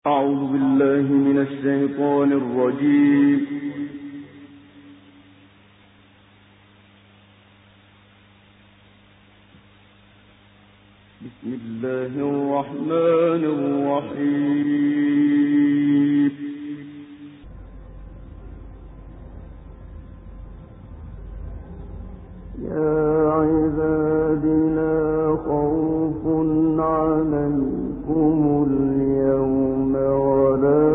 أعوذ بالله من الشيطان الرجيم. بسم الله الرحمن الرحيم. يا عبادي لا خوف عليكم اليوم ولا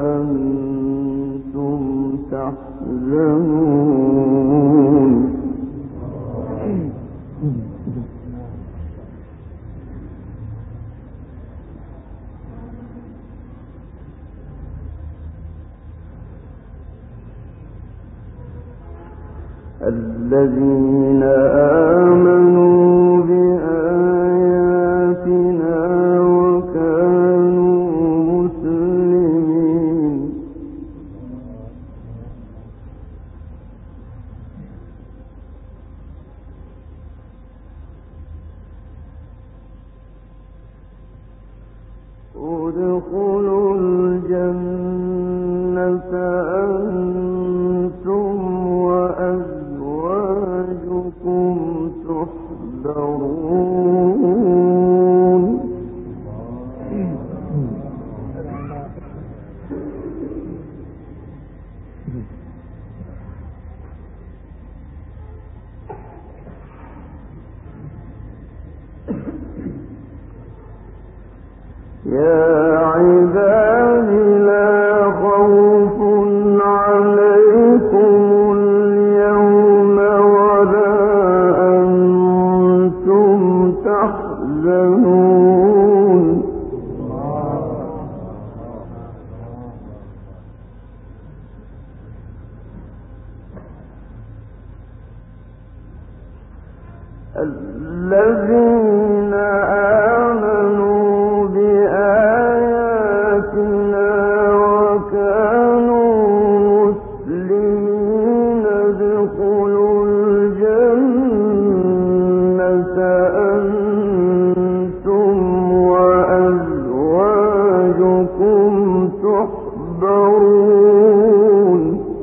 أنتم تحزنون. الذين آمنوا بآياتنا وكانوا مسلمين. ادخلوا الجنة أنتم وأزواجكم تحبرون. يا عبادي لا خوف عليكم اليوم ولا أنتم تحزنون. الذين آمنوا بآياتنا وكانوا مسلمين ادخلوا الجنة أنتم وأزواجكم تحبرون.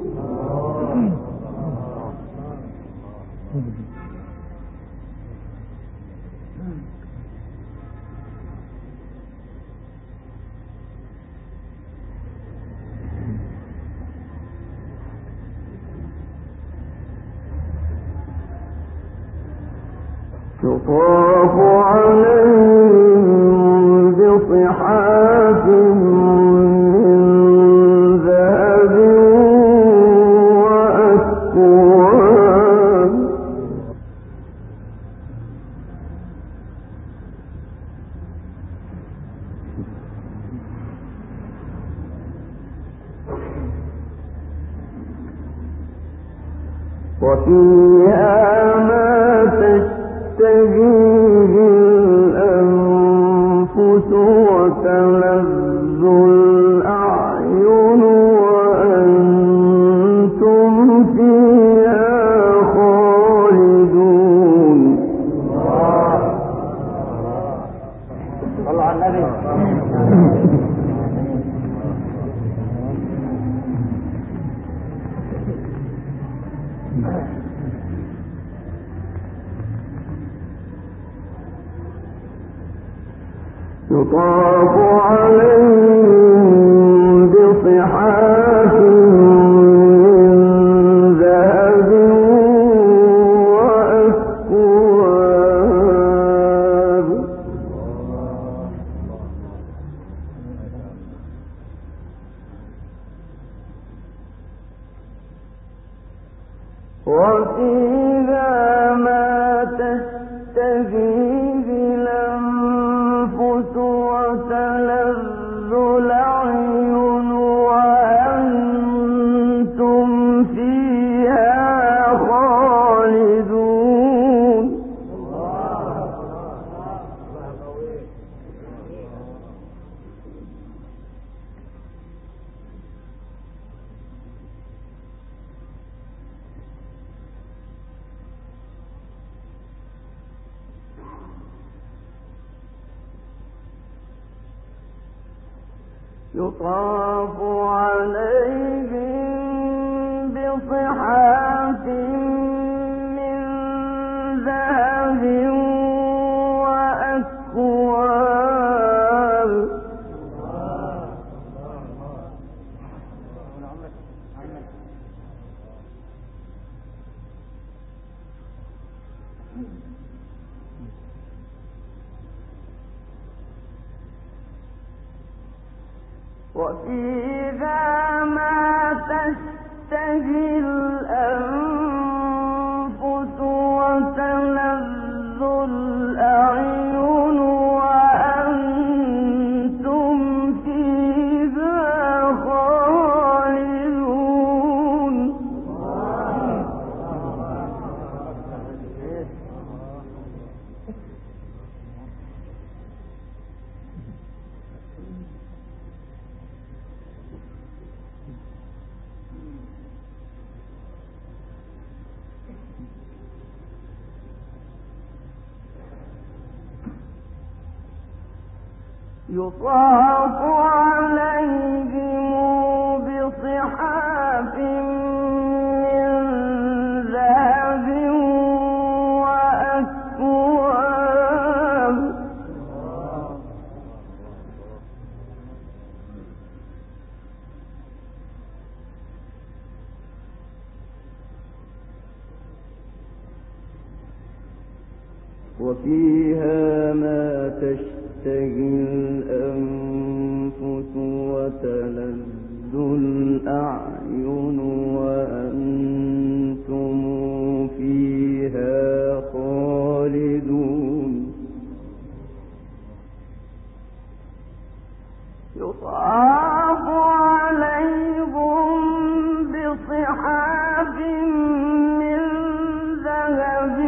يطاف عليهم بصحاف من ذهب وأكواب. وفيها ما تشتهيه الأنفس وتلذ الأعين وأنتم فيها خالدون. صلى على النبي. يطاف عليهم بصحاف من ذهب وأكواب. وفيها ما تشتهيه الأنفس وتلذ الأعين وأنتم فيها خالدون. يطاف عليهم بصحاف من ذهب وأكواب وفيها ما تشتهي الأنفس وتلذ الأعين وأنتم فيها خالدون يطاف عليهم بصحاف من ذهب وأكواب وفيها ما تشتهي الأنفس وتلذ الأعين وأنتم فيها خالدون يطاف عليهم بصحاف من ذهب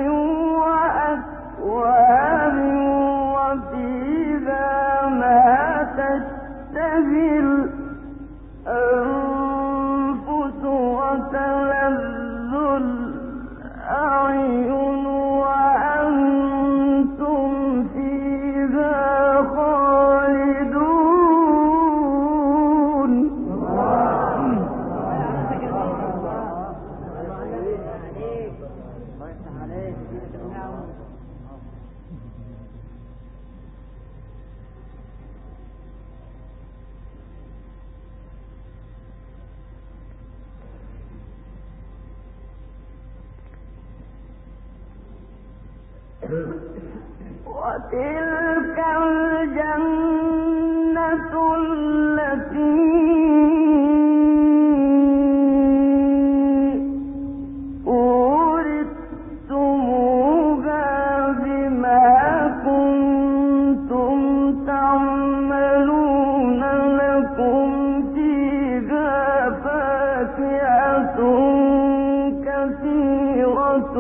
وأكواب وفيها ما تشتهي الأنفس وتلذ الأعين وأنتم فيها خالدون وتلك الجنة التي أورثتموها بما كنتم تعملون لكم فيها فاكهة كثيرة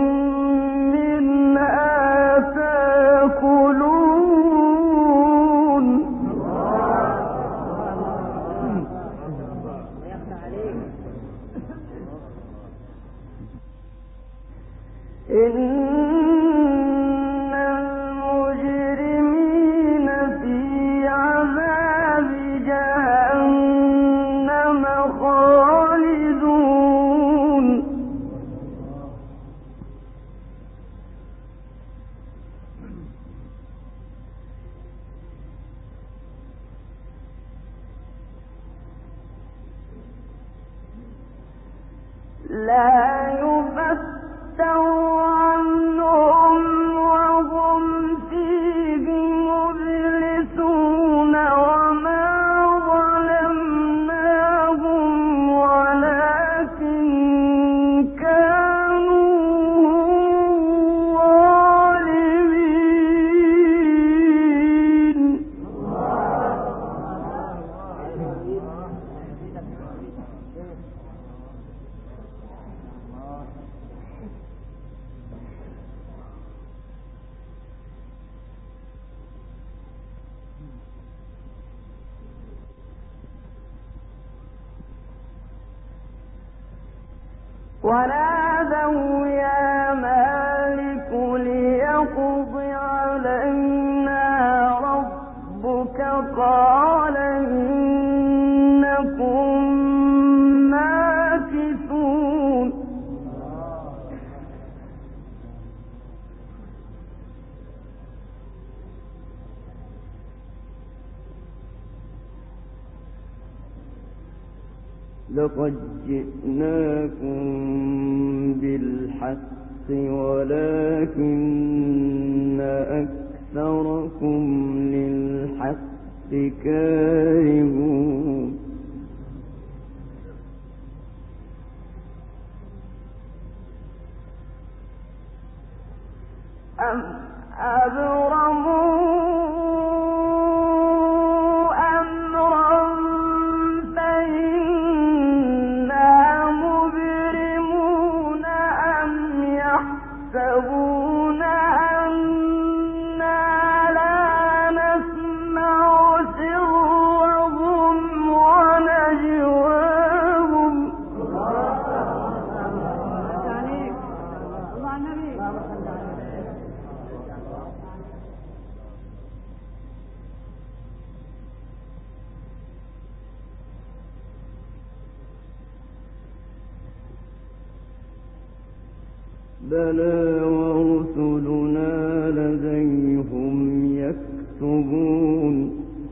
إن المجرمين في عذاب جهنم خالدون لا يفتر عنهم وهم فيه مبلسون وما ظلمناهم ولكن كانوا ظالمين ونادوا يا مالك ليقض علينا ربك قال لقد جئناكم بالحق ولكن أكثركم للحق كارهون أم أبرموا بلى ورسلنا لديهم يكتبون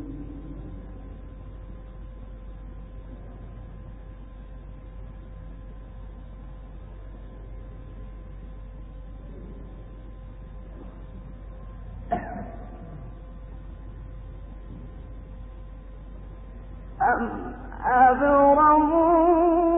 أم أبرموا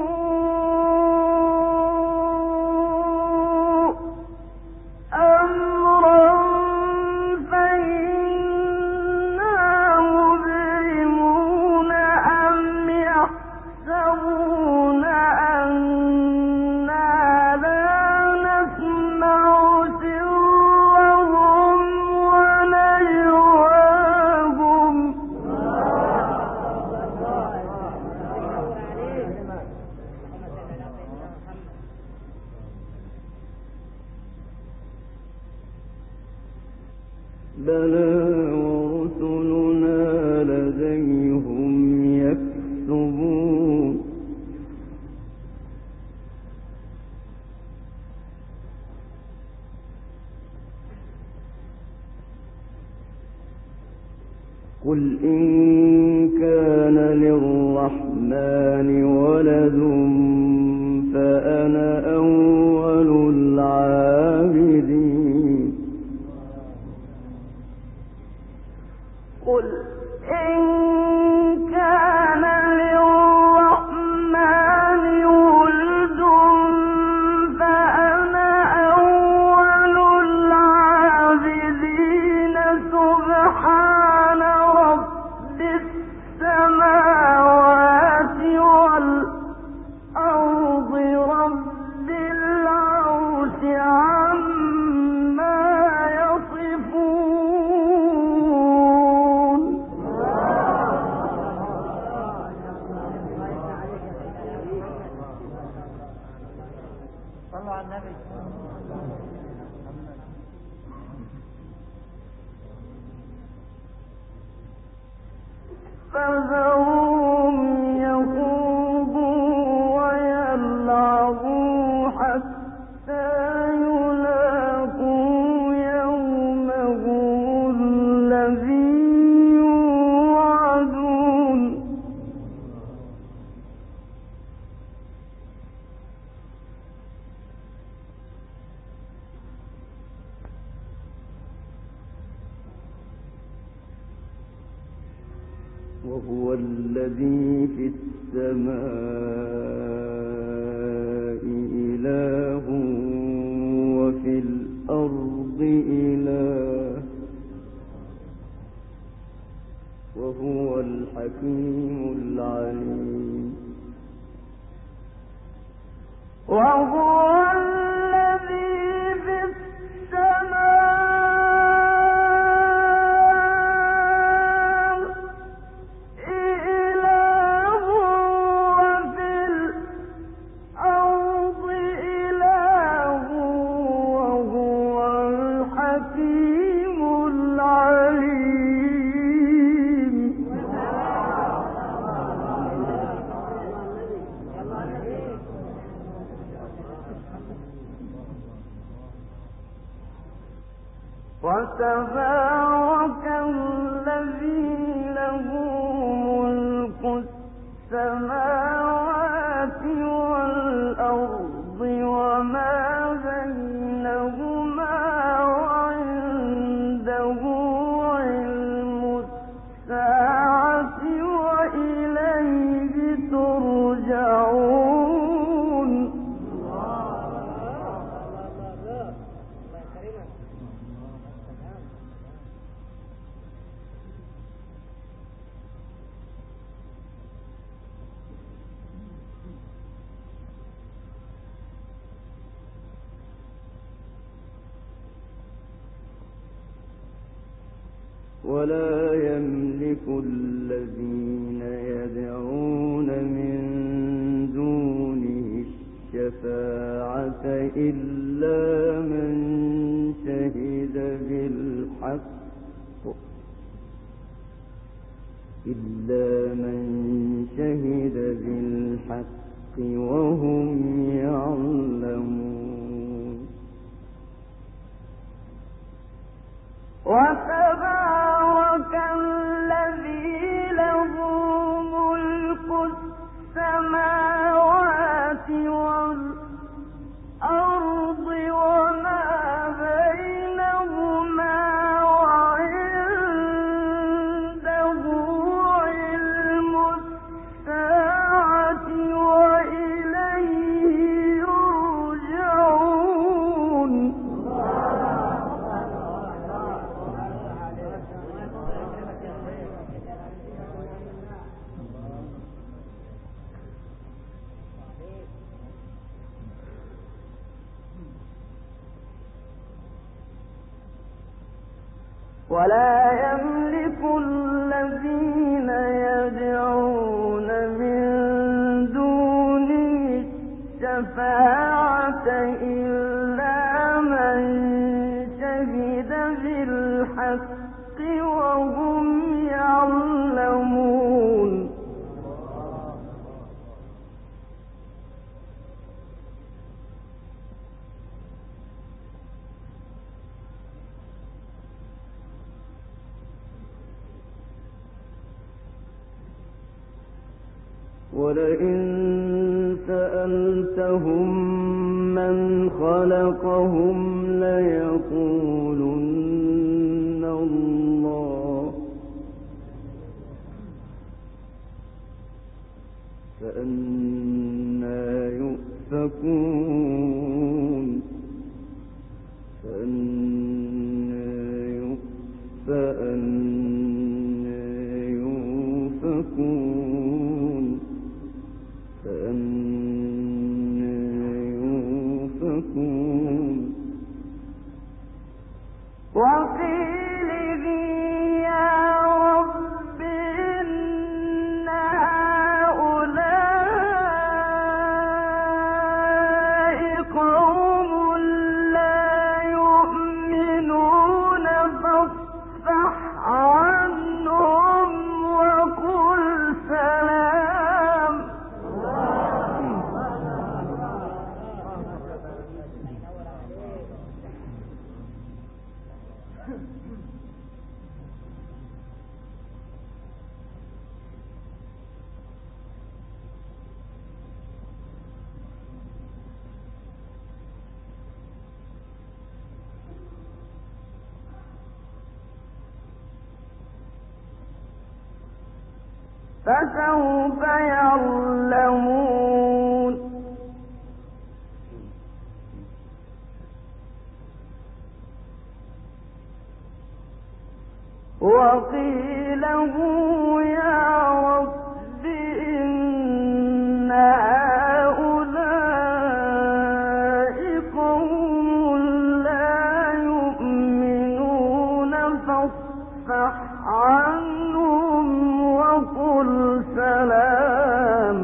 بلى ورسلنا لديهم يكتبون قل إن كان للرحمن ولد فأنا أول العابدين قل إن كان للرحمن ولد فأنا أول العابدين سبحان رب السماوات والأرض رب العرش عما يصفون صلوا على النبي فذرهم يخوضوا ويلعبوا حتى يلاقوا يومهم الذي يوعدون وهو الذي في السماء إله وفي الأرض إله وهو الحكيم العليم وهو الذي في السماء وتبارك الذي له ملك السماوات ولا يملك الذين يدعون من دونه الشفاعة إلا من شهد بالحق وهم يعلمون. وتبارك الذي له ملك السماوات والأرض وما بينهما وعنده علم الساعة وإليه يرجعون. ولا يملك الذين يدعون من دونه الشفاعة إلا من شهد بالحق وهم يعلمون. ولئن سألتهم من خلقهم ليقولن الله فأنى يؤفكون. وقيله يا رب إن هؤلاء قوم لا يؤمنون فاصفح عنهم وقل سلام. فسوف يعلمون. وقيله يا رب إن هؤلاء قوم لا يؤمنون فاصفح عنهم وقل سلام.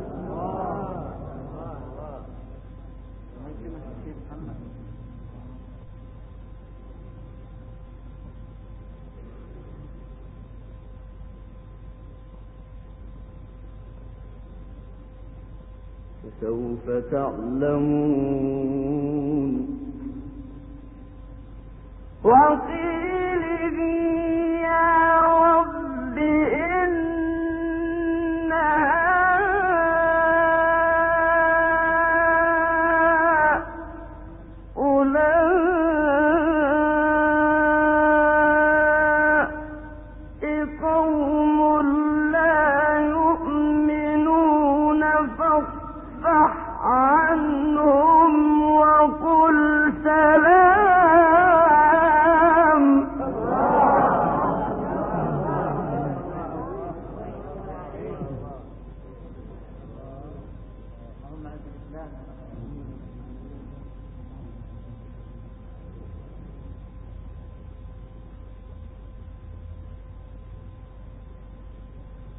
فسوف تعلمون. وقيله يا رب إن هؤلاء قوم لا يؤمنون فاصفح عنهم وقل سلام.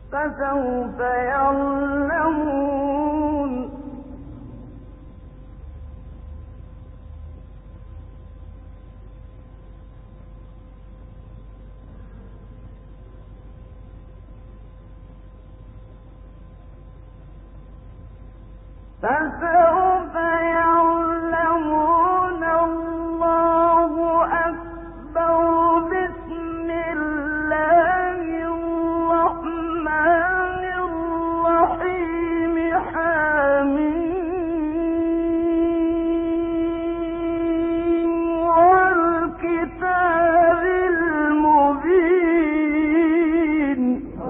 فسوف يعلمون فسوف يعلمون الله أكبر بسم الله الرحمن الرحيم حميم والكتاب المبين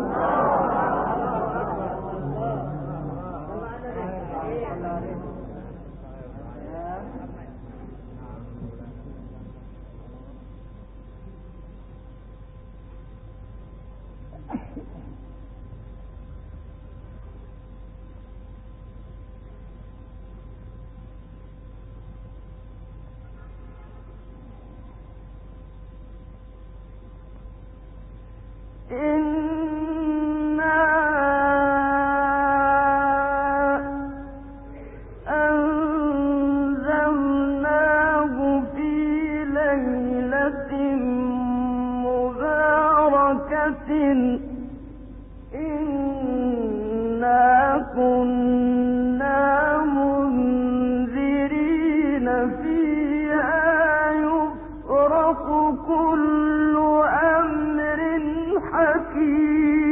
إنا أنزلناه في ليلة مباركة